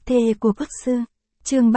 thê của quốc sư. Chương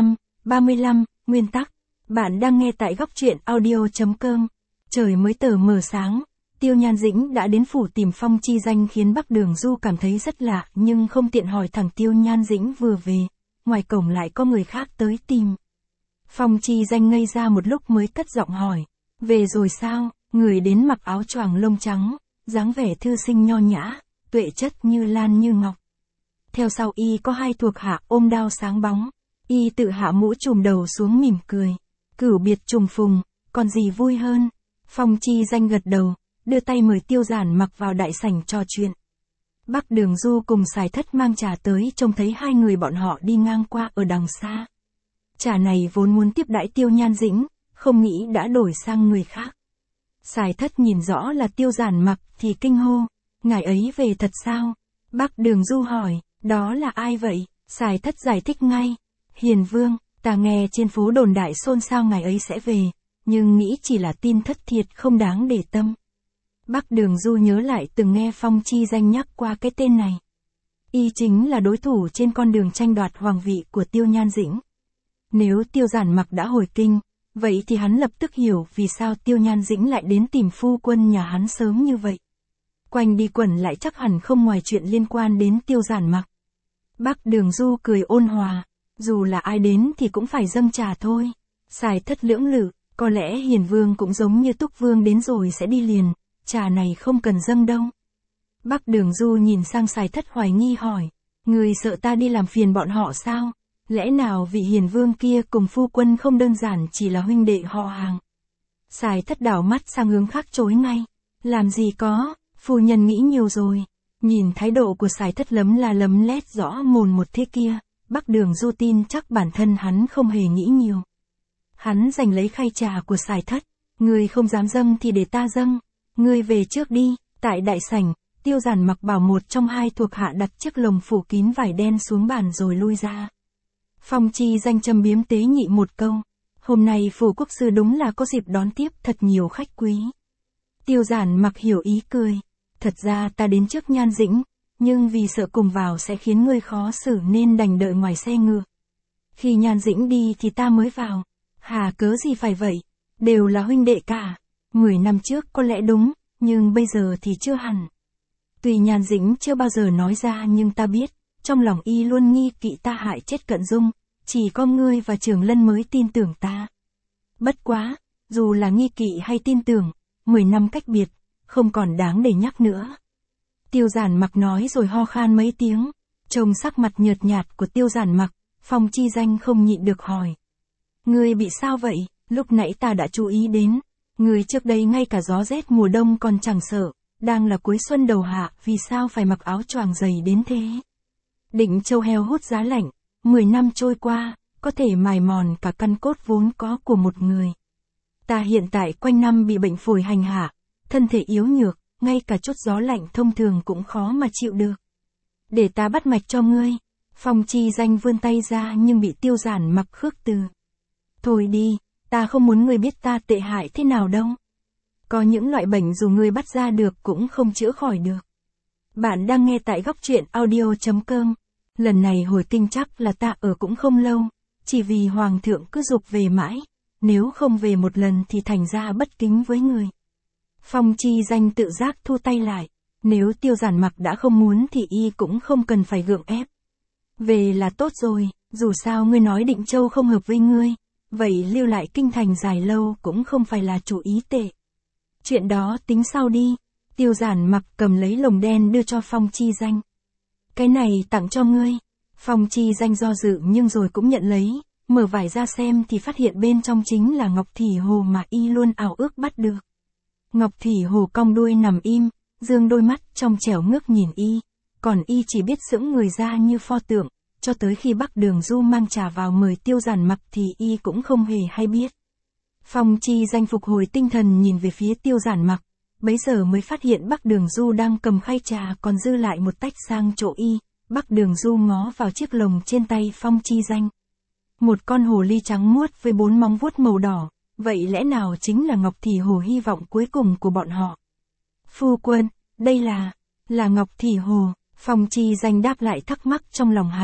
35, Nguyên tắc. Bạn đang nghe tại góc truyện audio.com. Trời mới tờ mờ sáng, Tiêu Nhan Dĩnh đã đến phủ tìm Phong Chi Danh khiến Bắc Đường Du cảm thấy rất lạ nhưng không tiện hỏi thẳng. Tiêu Nhan Dĩnh vừa về, ngoài cổng lại có người khác tới tìm. Phong Chi Danh ngây ra một lúc mới cất giọng hỏi, về rồi sao? Người đến mặc áo choàng lông trắng, dáng vẻ thư sinh nho nhã, tuệ chất như lan như ngọc. Theo sau y có hai thuộc hạ ôm đao sáng bóng, y tự hạ mũ trùm đầu xuống mỉm cười. Cửu biệt trùng phùng, còn gì vui hơn? Phong Chi Danh gật đầu, đưa tay mời Tiêu Giản Mặc vào đại sảnh trò chuyện. Bắc Đường Du cùng Sài Thất mang trà tới, trông thấy hai người bọn họ đi ngang qua ở đằng xa. Trà này vốn muốn tiếp đãi Tiêu Nhan Dĩnh, không nghĩ đã đổi sang người khác. Sài Thất nhìn rõ là Tiêu Giản Mặc thì kinh hô, ngài ấy về thật sao? Bắc Đường Du hỏi, đó là ai vậy? Sài Thất giải thích ngay, Hiền Vương, ta nghe trên phố đồn đại xôn xao ngài ấy sẽ về, nhưng nghĩ chỉ là tin thất thiệt không đáng để tâm. Bắc Đường Du nhớ lại từng nghe Phong Chi Danh nhắc qua cái tên này. Y chính là đối thủ trên con đường tranh đoạt hoàng vị của Tiêu Nhan Dĩnh. Nếu Tiêu Giản Mặc đã hồi kinh, vậy thì hắn lập tức hiểu vì sao Tiêu Nhan Dĩnh lại đến tìm phu quân nhà hắn sớm như vậy. Quanh đi quẩn lại chắc hẳn không ngoài chuyện liên quan đến Tiêu Giản Mặc. Bắc Đường Du cười ôn hòa, dù là ai đến thì cũng phải dâng trà thôi. Sài Thất lưỡng lự, có lẽ Hiền Vương cũng giống như Túc Vương đến rồi sẽ đi liền, trà này không cần dâng đâu. Bắc Đường Du nhìn sang Sài Thất hoài nghi hỏi, người sợ ta đi làm phiền bọn họ sao? Lẽ nào vị Hiền Vương kia cùng phu quân không đơn giản chỉ là huynh đệ họ hàng? Sài Thất đảo mắt sang hướng khác chối ngay, làm gì có, phu nhân nghĩ nhiều rồi. Nhìn thái độ của Sài Thất lấm la lấm lét rõ mồn một thế kia, Bắc Đường Du tin chắc bản thân hắn không hề nghĩ nhiều. Hắn giành lấy khay trà của Sài Thất, ngươi không dám dâng thì để ta dâng, ngươi về trước đi. Tại đại sảnh, Tiêu Giản Mặc bảo một trong hai thuộc hạ đặt chiếc lồng phủ kín vải đen xuống bàn rồi lui ra. Phong Chi Danh châm biếm tế nhị một câu, hôm nay phủ quốc sư đúng là có dịp đón tiếp thật nhiều khách quý. Tiêu Giản Mặc hiểu ý cười, thật ra ta đến trước Nhan Dĩnh, nhưng vì sợ cùng vào sẽ khiến ngươi khó xử nên đành đợi ngoài xe ngựa. Khi Nhan Dĩnh đi thì ta mới vào, hà cớ gì phải vậy, đều là huynh đệ cả. 10 năm trước có lẽ đúng, nhưng bây giờ thì chưa hẳn. Tuy Nhan Dĩnh chưa bao giờ nói ra nhưng ta biết, trong lòng y luôn nghi kỵ ta hại chết Cận Dung, chỉ có ngươi và Trường Lân mới tin tưởng ta. Bất quá, dù là nghi kỵ hay tin tưởng, 10 năm cách biệt, không còn đáng để nhắc nữa. Tiêu Giản Mặc nói rồi ho khan mấy tiếng, trông sắc mặt nhợt nhạt của Tiêu Giản Mặc, Phong Chi Danh không nhịn được hỏi. Ngươi bị sao vậy? Lúc nãy ta đã chú ý đến, ngươi trước đây ngay cả gió rét mùa đông còn chẳng sợ, đang là cuối xuân đầu hạ, vì sao phải mặc áo choàng dày đến thế? Định châu heo hút giá lạnh, 10 năm trôi qua, có thể mài mòn cả căn cốt vốn có của một người. Ta hiện tại quanh năm bị bệnh phổi hành hạ, thân thể yếu nhược, ngay cả chút gió lạnh thông thường cũng khó mà chịu được. Để ta bắt mạch cho ngươi. Phong Chi Danh vươn tay ra nhưng bị Tiêu Giản Mặc khước từ. Thôi đi, ta không muốn ngươi biết ta tệ hại thế nào đâu. Có những loại bệnh dù ngươi bắt ra được cũng không chữa khỏi được. Bạn đang nghe tại góc truyện audio.com. Lần này hồi kinh chắc là ta ở cũng không lâu, chỉ vì Hoàng thượng cứ giục về mãi, nếu không về một lần thì thành ra bất kính với người. Phong Chi Danh tự giác thu tay lại, nếu Tiêu Giản Mặc đã không muốn thì y cũng không cần phải gượng ép. Về là tốt rồi, dù sao ngươi nói Định Châu không hợp với ngươi, vậy lưu lại kinh thành dài lâu cũng không phải là chủ ý tệ. Chuyện đó tính sau đi. Tiêu Giản Mặc cầm lấy lồng đen đưa cho Phong Chi Danh. Cái này tặng cho ngươi. Phong Chi Danh do dự nhưng rồi cũng nhận lấy, mở vải ra xem thì phát hiện bên trong chính là Ngọc Thỉ Hồ mà y luôn ao ước bắt được. Ngọc Thỉ Hồ cong đuôi nằm im, dương đôi mắt trong trẻo ngước nhìn y, còn y chỉ biết sững người ra như pho tượng, cho tới khi Bắc Đường Du mang trà vào mời Tiêu Giản Mặc thì y cũng không hề hay biết. Phong Chi Danh phục hồi tinh thần nhìn về phía Tiêu Giản Mặc, bấy giờ mới phát hiện Bắc Đường Du đang cầm khay trà còn dư lại một tách sang chỗ y. Bắc Đường Du ngó vào chiếc lồng trên tay Phong Chi Danh. Một con hồ ly trắng muốt với 4 móng vuốt màu đỏ, vậy lẽ nào chính là Ngọc Thỉ Hồ hy vọng cuối cùng của bọn họ? Phu quân, đây là Ngọc Thỉ Hồ. Phong Chi Danh đáp lại thắc mắc trong lòng hắn,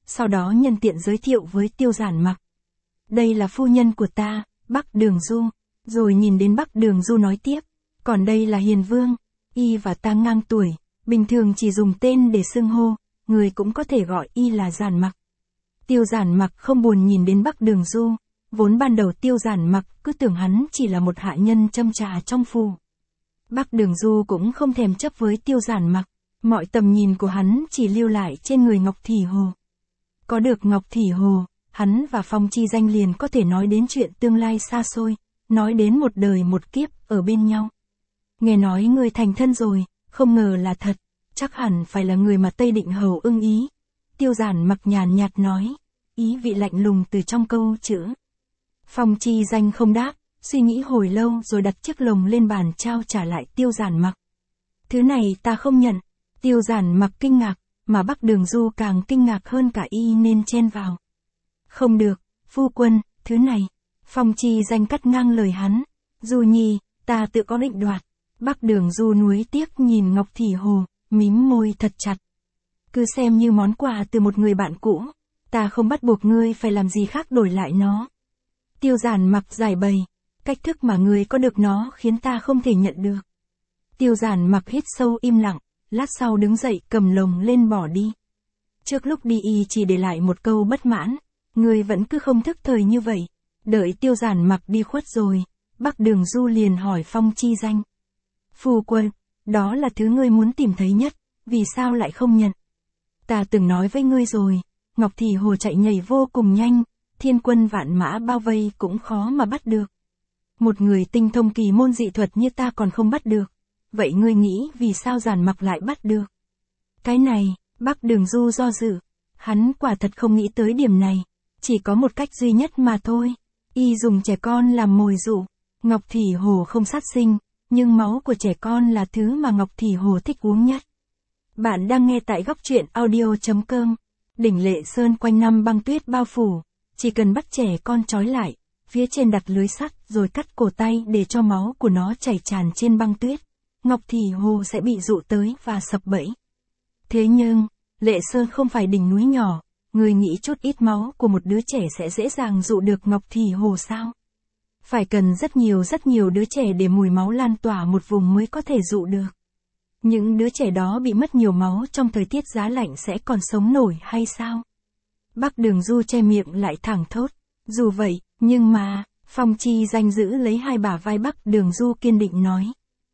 sau đó nhân tiện giới thiệu với Tiêu Giản Mặc. Đây là phu nhân của ta, Bắc Đường Du, rồi nhìn đến Bắc Đường Du nói tiếp, còn đây là Hiền Vương, y và ta ngang tuổi, bình thường chỉ dùng tên để xưng hô, người cũng có thể gọi y là Giản Mặc. Tiêu Giản Mặc không buồn nhìn đến Bắc Đường Du, vốn ban đầu Tiêu Giản Mặc cứ tưởng hắn chỉ là một hạ nhân châm trà trong phủ. Bắc Đường Du cũng không thèm chấp với Tiêu Giản Mặc, mọi tầm nhìn của hắn chỉ lưu lại trên người Ngọc Thỉ Hồ. Có được Ngọc Thỉ Hồ, hắn và Phong Chi Danh liền có thể nói đến chuyện tương lai xa xôi, nói đến một đời một kiếp ở bên nhau. Nghe nói ngươi thành thân rồi, không ngờ là thật, chắc hẳn phải là người mà Tây Định Hầu ưng ý. Tiêu Giản Mặc nhàn nhạt nói, ý vị lạnh lùng từ trong câu chữ. Phong Chi Danh không đáp, suy nghĩ hồi lâu rồi đặt chiếc lồng lên bàn trao trả lại Tiêu Giản Mặc. Thứ này ta không nhận. Tiêu Giản Mặc kinh ngạc, mà Bắc Đường Du càng kinh ngạc hơn cả y nên chen vào. Không được, phu quân, thứ này. Phong Chi Danh cắt ngang lời hắn. Du nhi, ta tự có định đoạt. Bắc Đường Du nuối tiếc nhìn Ngọc Thỉ Hồ, mím môi thật chặt. Cứ xem như món quà từ một người bạn cũ, ta không bắt buộc ngươi phải làm gì khác đổi lại nó. Tiêu Giản Mặc giải bày, cách thức mà ngươi có được nó khiến ta không thể nhận được. Tiêu Giản Mặc hít sâu im lặng, lát sau đứng dậy cầm lồng lên bỏ đi. Trước lúc đi y chỉ để lại một câu bất mãn, ngươi vẫn cứ không thức thời như vậy. Đợi Tiêu Giản Mặc đi khuất rồi, Bắc Đường Du liền hỏi Phong Chi Danh. Phu quân, đó là thứ ngươi muốn tìm thấy nhất, vì sao lại không nhận? Ta từng nói với ngươi rồi, Ngọc Thỉ Hồ chạy nhảy vô cùng nhanh, thiên quân vạn mã bao vây cũng khó mà bắt được. Một người tinh thông kỳ môn dị thuật như ta còn không bắt được, vậy ngươi nghĩ vì sao Giản Mặc lại bắt được? Cái này, Bắc Đường Du do dự, hắn quả thật không nghĩ tới điểm này, chỉ có một cách duy nhất mà thôi, y dùng trẻ con làm mồi dụ. Ngọc Thỉ Hồ không sát sinh, nhưng máu của trẻ con là thứ mà Ngọc Thỉ Hồ thích uống nhất. Bạn đang nghe tại góc truyện audio.com. Đỉnh Lệ Sơn quanh năm băng tuyết bao phủ, chỉ cần bắt trẻ con trói lại, phía trên đặt lưới sắt rồi cắt cổ tay để cho máu của nó chảy tràn trên băng tuyết, Ngọc Thỉ Hồ sẽ bị dụ tới và sập bẫy. Thế nhưng, Lệ Sơn không phải đỉnh núi nhỏ, người nghĩ chút ít máu của một đứa trẻ sẽ dễ dàng dụ được Ngọc Thỉ Hồ sao? Phải cần rất nhiều đứa trẻ để mùi máu lan tỏa một vùng mới có thể dụ được. Những đứa trẻ đó bị mất nhiều máu trong thời tiết giá lạnh sẽ còn sống nổi hay sao? Bắc Đường Du che miệng lại thẳng thốt. Dù vậy, nhưng mà, Phong Chi Danh giữ lấy hai bả vai Bắc Đường Du kiên định nói.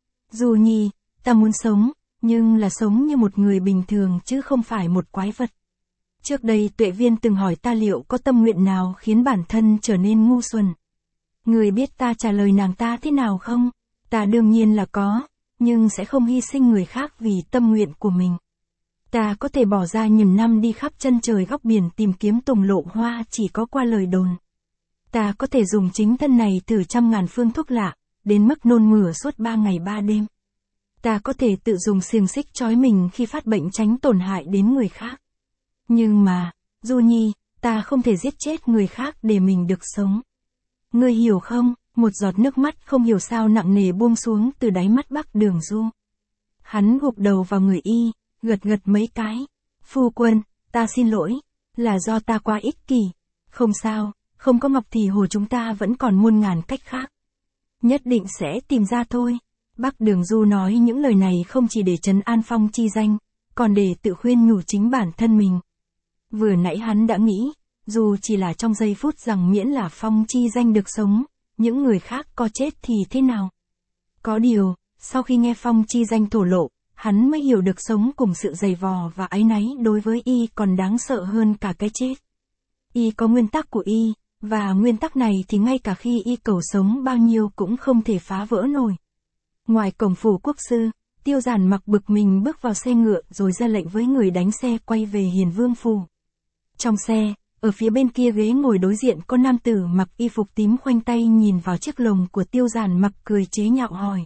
Du nhi, ta muốn sống, nhưng là sống như một người bình thường chứ không phải một quái vật. Trước đây Tuệ Viên từng hỏi ta liệu có tâm nguyện nào khiến bản thân trở nên ngu xuẩn. Người biết ta trả lời nàng ta thế nào không? Ta đương nhiên là có, nhưng sẽ không hy sinh người khác vì tâm nguyện của mình. Ta có thể bỏ ra nhiều năm đi khắp chân trời góc biển tìm kiếm tùng lộ hoa chỉ có qua lời đồn. Ta có thể dùng chính thân này thử trăm ngàn phương thuốc lạ, đến mức nôn mửa suốt 3 ngày 3 đêm. Ta có thể tự dùng xiềng xích trói mình khi phát bệnh tránh tổn hại đến người khác. Nhưng mà, Du nhi, ta không thể giết chết người khác để mình được sống. Ngươi hiểu không? Một giọt nước mắt không hiểu sao nặng nề buông xuống từ đáy mắt Bắc Đường Du. Hắn gục đầu vào người y, gật mấy cái. Phu quân, ta xin lỗi, là do ta quá ích kỷ. Không sao, không có Ngọc Thỉ Hồ chúng ta vẫn còn muôn ngàn cách khác. Nhất định sẽ tìm ra thôi. Bắc Đường Du nói những lời này không chỉ để trấn an Phong Chi Danh, còn để tự khuyên nhủ chính bản thân mình. Vừa nãy hắn đã nghĩ, dù chỉ là trong giây phút rằng miễn là Phong Chi Danh được sống, những người khác có chết thì thế nào? Có điều, sau khi nghe Phong Chi Danh thổ lộ, hắn mới hiểu được sống cùng sự dày vò và áy náy đối với y còn đáng sợ hơn cả cái chết. Y có nguyên tắc của y, và nguyên tắc này thì ngay cả khi y cầu sống bao nhiêu cũng không thể phá vỡ nổi. Ngoài cổng phủ quốc sư, Tiêu Giản Mặc bực mình bước vào xe ngựa rồi ra lệnh với người đánh xe quay về Hiền Vương phủ. Trong xe, ở phía bên kia ghế ngồi đối diện có nam tử mặc y phục tím khoanh tay nhìn vào chiếc lồng của Tiêu Giản Mặc cười chế nhạo hỏi.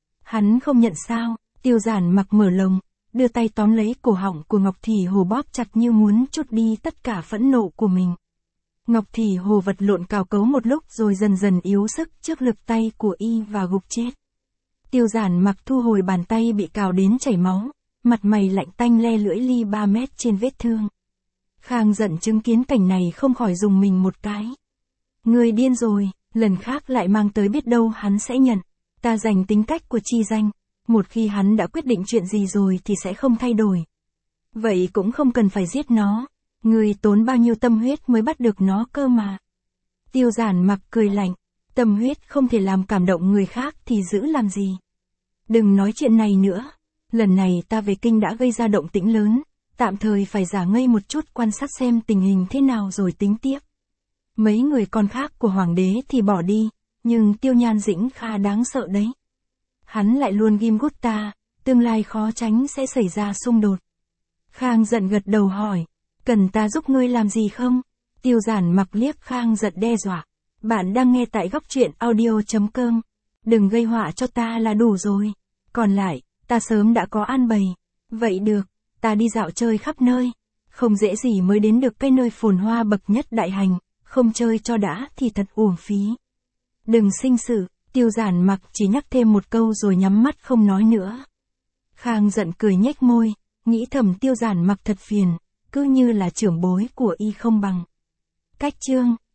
Hắn không nhận sao? Tiêu Giản Mặc mở lồng, đưa tay tóm lấy cổ họng của Ngọc Thỉ Hồ bóp chặt như muốn trút đi tất cả phẫn nộ của mình. Ngọc Thỉ Hồ vật lộn cào cấu một lúc rồi dần dần yếu sức trước lực tay của y và gục chết. Tiêu Giản Mặc thu hồi bàn tay bị cào đến chảy máu, mặt mày lạnh tanh le lưỡi li 3 mét trên vết thương. Khang giận chứng kiến cảnh này không khỏi rùng mình một cái. Người điên rồi, lần khác lại mang tới biết đâu hắn sẽ nhận. Ta dành tính cách của Chi Danh, một khi hắn đã quyết định chuyện gì rồi thì sẽ không thay đổi. Vậy cũng không cần phải giết nó, người tốn bao nhiêu tâm huyết mới bắt được nó cơ mà. Tiêu Giản Mặc cười lạnh, tâm huyết không thể làm cảm động người khác thì giữ làm gì. Đừng nói chuyện này nữa, lần này ta về kinh đã gây ra động tĩnh lớn, tạm thời phải giả ngây một chút quan sát xem tình hình thế nào rồi tính tiếp. Mấy người con khác của hoàng đế thì bỏ đi, nhưng Tiêu Nhan Dĩnh khá đáng sợ đấy. Hắn lại luôn ghim gút ta, tương lai khó tránh sẽ xảy ra xung đột. Khang giận gật đầu hỏi, cần ta giúp ngươi làm gì không? Tiêu Giản Mặc liếc Khang giận đe dọa. Bạn đang nghe tại góc truyện audio.com. Đừng gây họa cho ta là đủ rồi. Còn lại, ta sớm đã có an bày. Vậy được, ta đi dạo chơi khắp nơi. Không dễ gì mới đến được cái nơi phồn hoa bậc nhất đại hành, không chơi cho đã thì thật uổng phí. Đừng sinh sự, Tiêu Giản Mặc chỉ nhắc thêm một câu rồi nhắm mắt không nói nữa. Khang giận cười nhếch môi, nghĩ thầm Tiêu Giản Mặc thật phiền, cứ như là trưởng bối của y không bằng. Cách chương